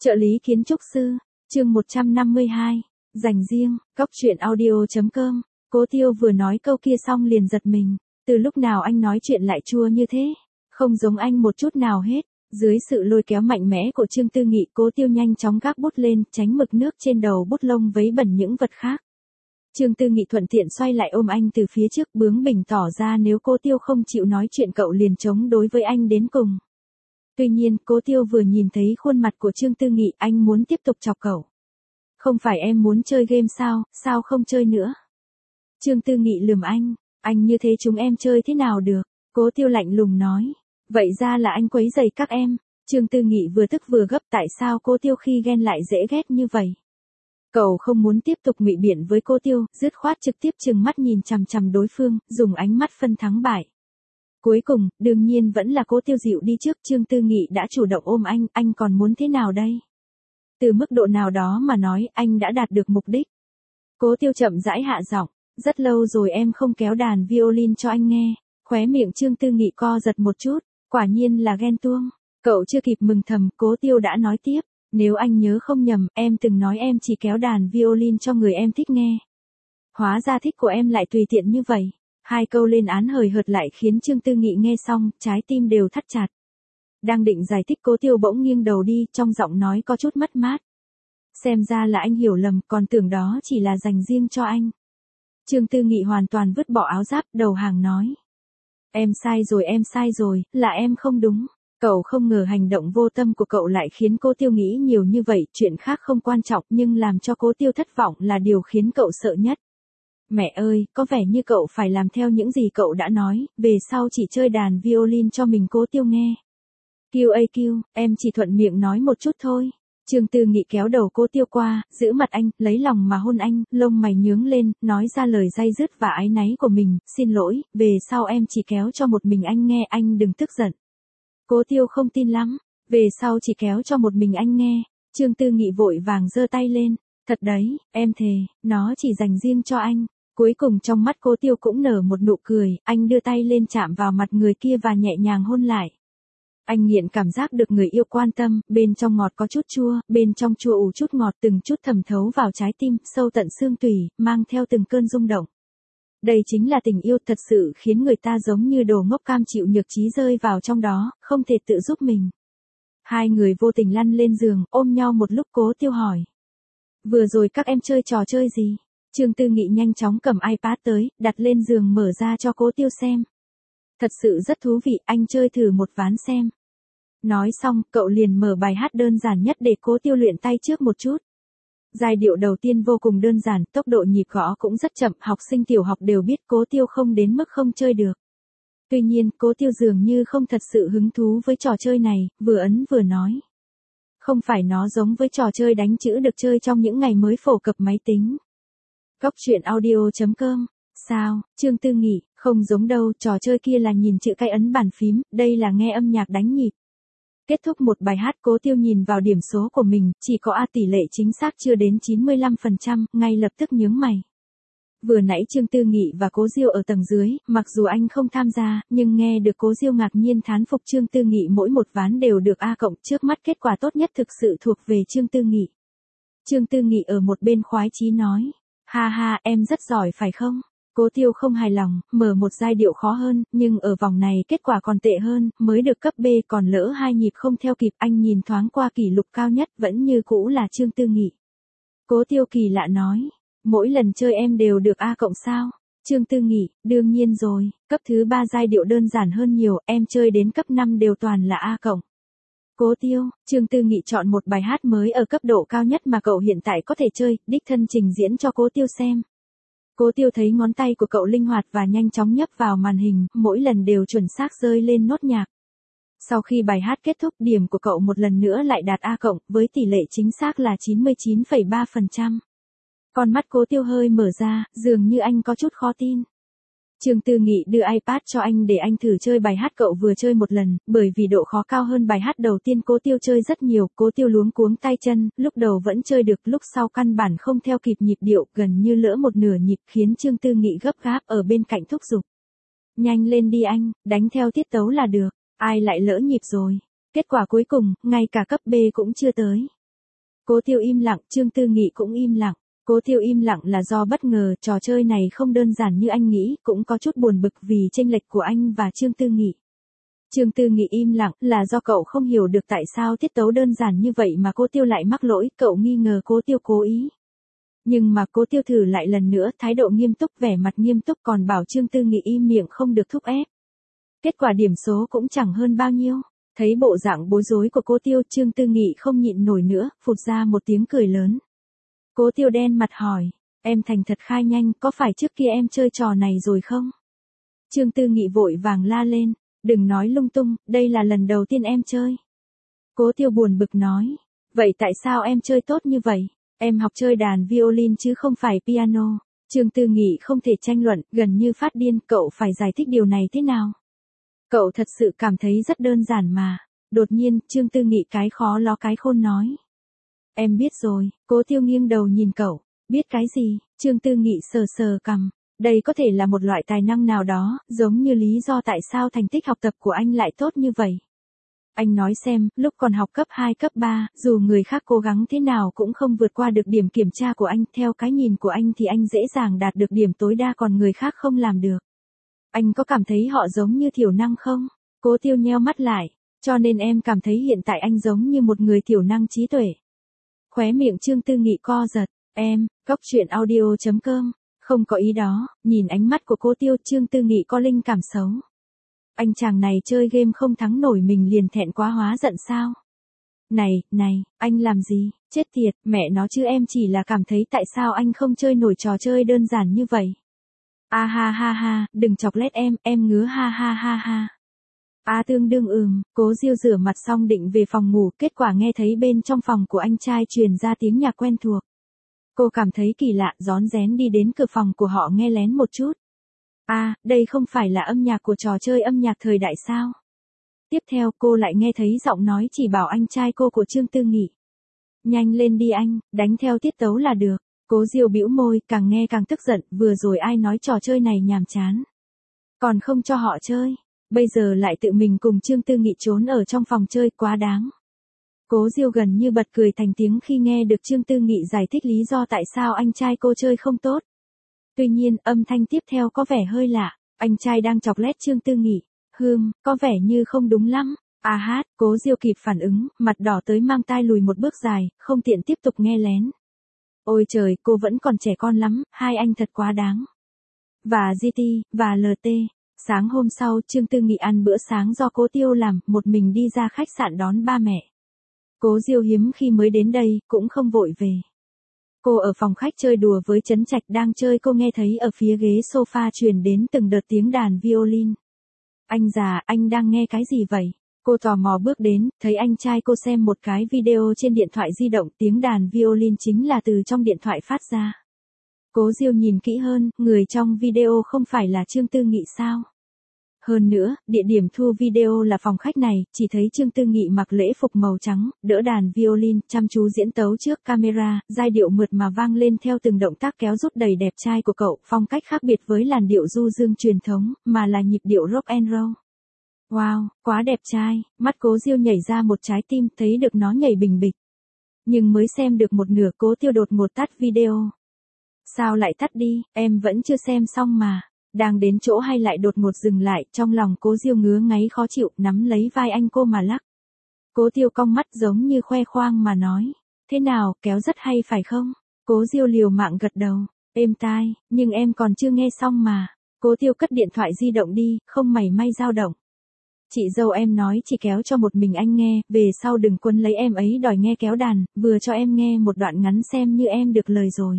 Trợ lý kiến trúc sư, chương 152, dành riêng, Cóc truyện audio.com. Cố Tiêu vừa nói câu kia xong liền giật mình, từ lúc nào anh nói chuyện lại chua như thế, không giống anh một chút nào hết. Dưới sự lôi kéo mạnh mẽ của Trương Tư Nghị, Cố Tiêu nhanh chóng gác bút lên, tránh mực nước trên đầu bút lông vấy bẩn những vật khác. Trương Tư Nghị thuận tiện xoay lại ôm anh từ phía trước, bướng bỉnh tỏ ra nếu Cố Tiêu không chịu nói chuyện cậu liền chống đối với anh đến cùng. Tuy nhiên, Cố Tiêu vừa nhìn thấy khuôn mặt của Trương Tư Nghị, anh muốn tiếp tục chọc cậu. Không phải em muốn chơi game sao không chơi nữa? Trương Tư Nghị lườm anh như thế chúng em chơi thế nào được? Cố Tiêu lạnh lùng nói, vậy ra là anh quấy rầy các em. Trương Tư Nghị vừa tức vừa gấp, tại sao Cố Tiêu khi ghen lại dễ ghét như vậy? Cậu không muốn tiếp tục ngụy biện với Cố Tiêu, dứt khoát trực tiếp trừng mắt nhìn chằm chằm đối phương, dùng ánh mắt phân thắng bại. Cuối cùng, đương nhiên vẫn là Cố Tiêu dịu đi trước. Trương Tư Nghị đã chủ động ôm anh còn muốn thế nào đây? Từ mức độ nào đó mà nói, anh đã đạt được mục đích. Cố Tiêu chậm rãi hạ giọng, rất lâu rồi em không kéo đàn violin cho anh nghe. Khóe miệng Trương Tư Nghị co giật một chút, quả nhiên là ghen tuông. Cậu chưa kịp mừng thầm, Cố Tiêu đã nói tiếp, nếu anh nhớ không nhầm, em từng nói em chỉ kéo đàn violin cho người em thích nghe. Hóa ra thích của em lại tùy tiện như vậy. Hai câu lên án hời hợt lại khiến Trương Tư Nghị nghe xong, trái tim đều thắt chặt. Đang định giải thích, Cố Tiêu bỗng nghiêng đầu đi, trong giọng nói có chút mất mát. Xem ra là anh hiểu lầm, còn tưởng đó chỉ là dành riêng cho anh. Trương Tư Nghị hoàn toàn vứt bỏ áo giáp, đầu hàng nói. Em sai rồi, là em không đúng. Cậu không ngờ hành động vô tâm của cậu lại khiến Cố Tiêu nghĩ nhiều như vậy, chuyện khác không quan trọng nhưng làm cho Cố Tiêu thất vọng là điều khiến cậu sợ nhất. Mẹ ơi, có vẻ như cậu phải làm theo những gì cậu đã nói, về sau chỉ chơi đàn violin cho mình. Cố Tiêu nghe. QAQ, em chỉ thuận miệng nói một chút thôi. Trương Tư Nghị kéo đầu Cố Tiêu qua, giữ mặt anh, lấy lòng mà hôn anh, lông mày nhướng lên, nói ra lời day dứt và áy náy của mình, xin lỗi, về sau em chỉ kéo cho một mình anh nghe, anh đừng tức giận. Cố Tiêu không tin lắm, về sau chỉ kéo cho một mình anh nghe. Trương Tư Nghị vội vàng giơ tay lên, thật đấy, em thề, nó chỉ dành riêng cho anh. Cuối cùng trong mắt Cố Tiêu cũng nở một nụ cười, anh đưa tay lên chạm vào mặt người kia và nhẹ nhàng hôn lại. Anh nghiện cảm giác được người yêu quan tâm, bên trong ngọt có chút chua, bên trong chua ủ chút ngọt, từng chút thẩm thấu vào trái tim, sâu tận xương tủy, mang theo từng cơn rung động. Đây chính là tình yêu, thật sự khiến người ta giống như đồ ngốc cam chịu nhược trí rơi vào trong đó, không thể tự giúp mình. Hai người vô tình lăn lên giường, ôm nhau một lúc. Cố Tiêu hỏi. Vừa rồi các em chơi trò chơi gì? Trương Tư Nghị nhanh chóng cầm iPad tới, đặt lên giường mở ra cho Cố Tiêu xem. Thật sự rất thú vị, anh chơi thử một ván xem. Nói xong, cậu liền mở bài hát đơn giản nhất để Cố Tiêu luyện tay trước một chút. Giai điệu đầu tiên vô cùng đơn giản, tốc độ nhịp gõ cũng rất chậm, học sinh tiểu học đều biết. Cố Tiêu không đến mức không chơi được. Tuy nhiên, Cố Tiêu dường như không thật sự hứng thú với trò chơi này, vừa ấn vừa nói. Không phải nó giống với trò chơi đánh chữ được chơi trong những ngày mới phổ cập máy tính. Cóc truyện audio.com. Sao, Trương Tư Nghị, không giống đâu, trò chơi kia là nhìn chữ cái ấn bàn phím, đây là nghe âm nhạc đánh nhịp. Kết thúc một bài hát, Cố Tiêu nhìn vào điểm số của mình, chỉ có A, tỷ lệ chính xác chưa đến 95%, ngay lập tức nhướng mày. Vừa nãy Trương Tư Nghị và Cố Diêu ở tầng dưới, mặc dù anh không tham gia, nhưng nghe được Cố Diêu ngạc nhiên thán phục Trương Tư Nghị mỗi một ván đều được A cộng, trước mắt kết quả tốt nhất thực sự thuộc về Trương Tư Nghị. Trương Tư Nghị ở một bên khoái chí nói, ha ha, em rất giỏi phải không? Cố Tiêu không hài lòng, mở một giai điệu khó hơn, nhưng ở vòng này kết quả còn tệ hơn, mới được cấp B còn lỡ hai nhịp không theo kịp. Anh nhìn thoáng qua kỷ lục cao nhất, vẫn như cũ là Trương Tư Nghị. Cố Tiêu kỳ lạ nói, mỗi lần chơi em đều được A cộng sao? Trương Tư Nghị, đương nhiên rồi, cấp thứ 3 giai điệu đơn giản hơn nhiều, em chơi đến cấp 5 đều toàn là A cộng. Cố Tiêu, Trương Tư Nghị chọn một bài hát mới ở cấp độ cao nhất mà cậu hiện tại có thể chơi, đích thân trình diễn cho Cố Tiêu xem. Cố Tiêu thấy ngón tay của cậu linh hoạt và nhanh chóng nhấp vào màn hình, mỗi lần đều chuẩn xác rơi lên nốt nhạc. Sau khi bài hát kết thúc, điểm của cậu một lần nữa lại đạt A cộng, với tỷ lệ chính xác là 99,3%. Con mắt Cố Tiêu hơi mở ra, dường như anh có chút khó tin. Trương Tư Nghị đưa iPad cho anh để anh thử chơi bài hát cậu vừa chơi một lần, bởi vì độ khó cao hơn bài hát đầu tiên Cố Tiêu chơi rất nhiều. Cố Tiêu luống cuống tay chân, lúc đầu vẫn chơi được, lúc sau căn bản không theo kịp nhịp điệu, gần như lỡ một nửa nhịp, khiến Trương Tư Nghị gấp gáp ở bên cạnh thúc giục. Nhanh lên đi anh, đánh theo tiết tấu là được, ai lại lỡ nhịp rồi. Kết quả cuối cùng, ngay cả cấp B cũng chưa tới. Cố Tiêu im lặng, Trương Tư Nghị cũng im lặng. Cố Tiêu im lặng là do bất ngờ, trò chơi này không đơn giản như anh nghĩ, cũng có chút buồn bực vì chênh lệch của anh và Trương Tư Nghị. Trương Tư Nghị im lặng là do cậu không hiểu được tại sao tiết tấu đơn giản như vậy mà Cố Tiêu lại mắc lỗi, cậu nghi ngờ Cố Tiêu cố ý. Nhưng mà Cố Tiêu thử lại lần nữa, thái độ nghiêm túc, vẻ mặt nghiêm túc, còn bảo Trương Tư Nghị im miệng không được thúc ép. Kết quả điểm số cũng chẳng hơn bao nhiêu. Thấy bộ dạng bối rối của Cố Tiêu, Trương Tư Nghị không nhịn nổi nữa, phụt ra một tiếng cười lớn. Cố Tiêu đen mặt hỏi, em thành thật khai nhanh, có phải trước kia em chơi trò này rồi không? Trương Tư Nghị vội vàng la lên, đừng nói lung tung, đây là lần đầu tiên em chơi. Cố Tiêu buồn bực nói, vậy tại sao em chơi tốt như vậy? Em học chơi đàn violin chứ không phải piano. Trương Tư Nghị không thể tranh luận, gần như phát điên, cậu phải giải thích điều này thế nào? Cậu thật sự cảm thấy rất đơn giản mà. Đột nhiên, Trương Tư Nghị cái khó ló cái khôn nói. Em biết rồi. Cố Tiêu nghiêng đầu nhìn cậu. Biết cái gì? Trương Tư Nghị sờ sờ cằm. Đây có thể là một loại tài năng nào đó, giống như lý do tại sao thành tích học tập của anh lại tốt như vậy. Anh nói xem, lúc còn học cấp 2 cấp 3, dù người khác cố gắng thế nào cũng không vượt qua được điểm kiểm tra của anh, theo cái nhìn của anh thì anh dễ dàng đạt được điểm tối đa còn người khác không làm được. Anh có cảm thấy họ giống như thiểu năng không? Cố Tiêu nheo mắt lại, cho nên em cảm thấy hiện tại anh giống như một người thiểu năng trí tuệ. Khóe miệng Trương Tư Nghị co giật, em, cóc truyện audio.com, không có ý đó, nhìn ánh mắt của Cố Tiêu, Trương Tư Nghị có linh cảm xấu. Anh chàng này chơi game không thắng nổi mình liền thẹn quá hóa giận sao? Này, anh làm gì? Chết tiệt, mẹ nó chứ em chỉ là cảm thấy tại sao anh không chơi nổi trò chơi đơn giản như vậy. A ha ha ha, đừng chọc lét em ngứa ha ha ha ha. A tương đương Cố Diêu rửa mặt xong định về phòng ngủ, kết quả nghe thấy bên trong phòng của anh trai truyền ra tiếng nhạc quen thuộc. Cô cảm thấy kỳ lạ, rón rén đi đến cửa phòng của họ nghe lén một chút. Đây không phải là âm nhạc của trò chơi âm nhạc thời đại sao? Tiếp theo cô lại nghe thấy giọng nói chỉ bảo anh trai cô của Trương Tư Nghị. Nhanh lên đi anh, đánh theo tiết tấu là được. Cố Diêu bĩu môi, càng nghe càng tức giận, vừa rồi ai nói trò chơi này nhàm chán. Còn không cho họ chơi, bây giờ lại tự mình cùng Trương Tư Nghị trốn ở trong phòng chơi, quá đáng. Cố Diêu gần như bật cười thành tiếng khi nghe được Trương Tư Nghị giải thích lý do tại sao anh trai cô chơi không tốt. Tuy nhiên, âm thanh tiếp theo có vẻ hơi lạ, anh trai đang chọc lét Trương Tư Nghị. Có vẻ như không đúng lắm. Cố Diêu kịp phản ứng, mặt đỏ tới mang tai lùi một bước dài, không tiện tiếp tục nghe lén. Ôi trời, cô vẫn còn trẻ con lắm, hai anh thật quá đáng. Và GT, và LT. Sáng hôm sau, Trương Tư Nghị ăn bữa sáng do Cố Tiêu làm, một mình đi ra khách sạn đón ba mẹ. Cố Diêu hiếm khi mới đến đây, cũng không vội về. Cô ở phòng khách chơi đùa với Trấn Trạch đang chơi, cô nghe thấy ở phía ghế sofa truyền đến từng đợt tiếng đàn violin. Anh già, anh đang nghe cái gì vậy? Cô tò mò bước đến, thấy anh trai cô xem một cái video trên điện thoại di động, tiếng đàn violin chính là từ trong điện thoại phát ra. Cố Diêu nhìn kỹ hơn, người trong video không phải là Trương Tư Nghị sao? Hơn nữa, địa điểm thu video là phòng khách này, chỉ thấy Trương Tư Nghị mặc lễ phục màu trắng, đỡ đàn violin, chăm chú diễn tấu trước camera, giai điệu mượt mà vang lên theo từng động tác kéo rút đầy đẹp trai của cậu, phong cách khác biệt với làn điệu du dương truyền thống, mà là nhịp điệu rock and roll. Wow, quá đẹp trai, mắt Cố Diêu nhảy ra một trái tim, thấy được nó nhảy bình bịch. Nhưng mới xem được một nửa, Cố Tiêu đột ngột tắt video. Sao lại tắt đi, em vẫn chưa xem xong mà. Đang đến chỗ hay lại đột ngột dừng lại, trong lòng Cố Diêu ngứa ngáy khó chịu, nắm lấy vai anh cô mà lắc. Cố Tiêu cong mắt giống như khoe khoang mà nói. Thế nào, kéo rất hay phải không? Cố Diêu liều mạng gật đầu. Êm tai, nhưng em còn chưa nghe xong mà. Cố Tiêu cất điện thoại di động đi, không mảy may dao động. Chị dâu em nói chỉ kéo cho một mình anh nghe, về sau đừng quấn lấy em ấy đòi nghe kéo đàn, vừa cho em nghe một đoạn ngắn xem như em được lời rồi.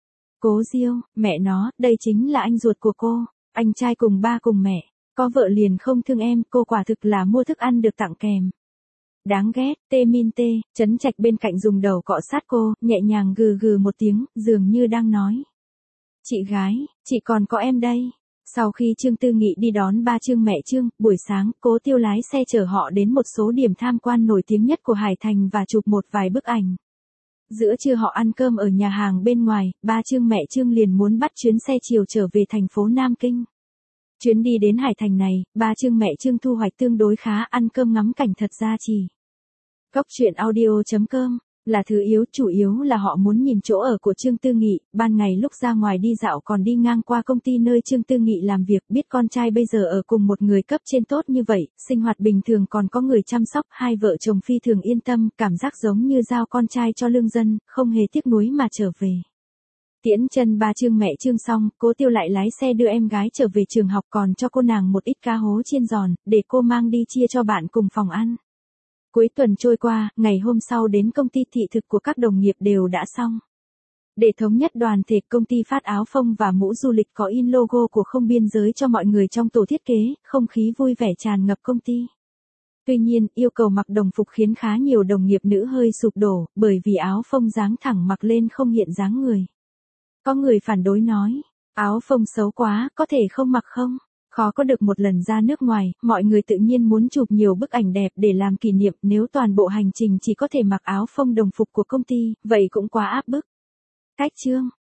Cố Diêu, mẹ nó, đây chính là anh ruột của cô, anh trai cùng ba cùng mẹ, có vợ liền không thương em, cô quả thực là mua thức ăn được tặng kèm. Đáng ghét, tê min tê, Trấn Trạch bên cạnh dùng đầu cọ sát cô, nhẹ nhàng gừ gừ một tiếng, dường như đang nói. Chị gái, chị còn có em đây. Sau khi Trương Tư Nghị đi đón ba Trương mẹ Trương, buổi sáng, Cố Tiêu lái xe chở họ đến một số điểm tham quan nổi tiếng nhất của Hải Thành và chụp một vài bức ảnh. Giữa trưa họ ăn cơm ở nhà hàng bên ngoài, ba Trương mẹ Trương liền muốn bắt chuyến xe chiều trở về thành phố Nam Kinh. Chuyến đi đến Hải Thành này, ba Trương mẹ Trương thu hoạch tương đối khá, ăn cơm ngắm cảnh thật ra chỉ. Cóc truyện audio.com Là thứ yếu, chủ yếu là họ muốn nhìn chỗ ở của Trương Tư Nghị, ban ngày lúc ra ngoài đi dạo còn đi ngang qua công ty nơi Trương Tư Nghị làm việc, biết con trai bây giờ ở cùng một người cấp trên tốt như vậy, sinh hoạt bình thường còn có người chăm sóc, hai vợ chồng phi thường yên tâm, cảm giác giống như giao con trai cho lương dân, không hề tiếc nuối mà trở về. Tiễn chân ba Trương mẹ Trương xong, Cố Tiêu lại lái xe đưa em gái trở về trường học, còn cho cô nàng một ít cá hố chiên giòn, để cô mang đi chia cho bạn cùng phòng ăn. Cuối tuần trôi qua, ngày hôm sau đến công ty thị thực của các đồng nghiệp đều đã xong. Để thống nhất đoàn thể, công ty phát áo phông và mũ du lịch có in logo của Không Biên Giới cho mọi người trong tổ thiết kế, không khí vui vẻ tràn ngập công ty. Tuy nhiên, yêu cầu mặc đồng phục khiến khá nhiều đồng nghiệp nữ hơi sụp đổ, bởi vì áo phông dáng thẳng mặc lên không hiện dáng người. Có người phản đối nói, áo phông xấu quá, có thể không mặc không? Khó có được một lần ra nước ngoài, mọi người tự nhiên muốn chụp nhiều bức ảnh đẹp để làm kỷ niệm, nếu toàn bộ hành trình chỉ có thể mặc áo phông đồng phục của công ty, vậy cũng quá áp bức. Cách chương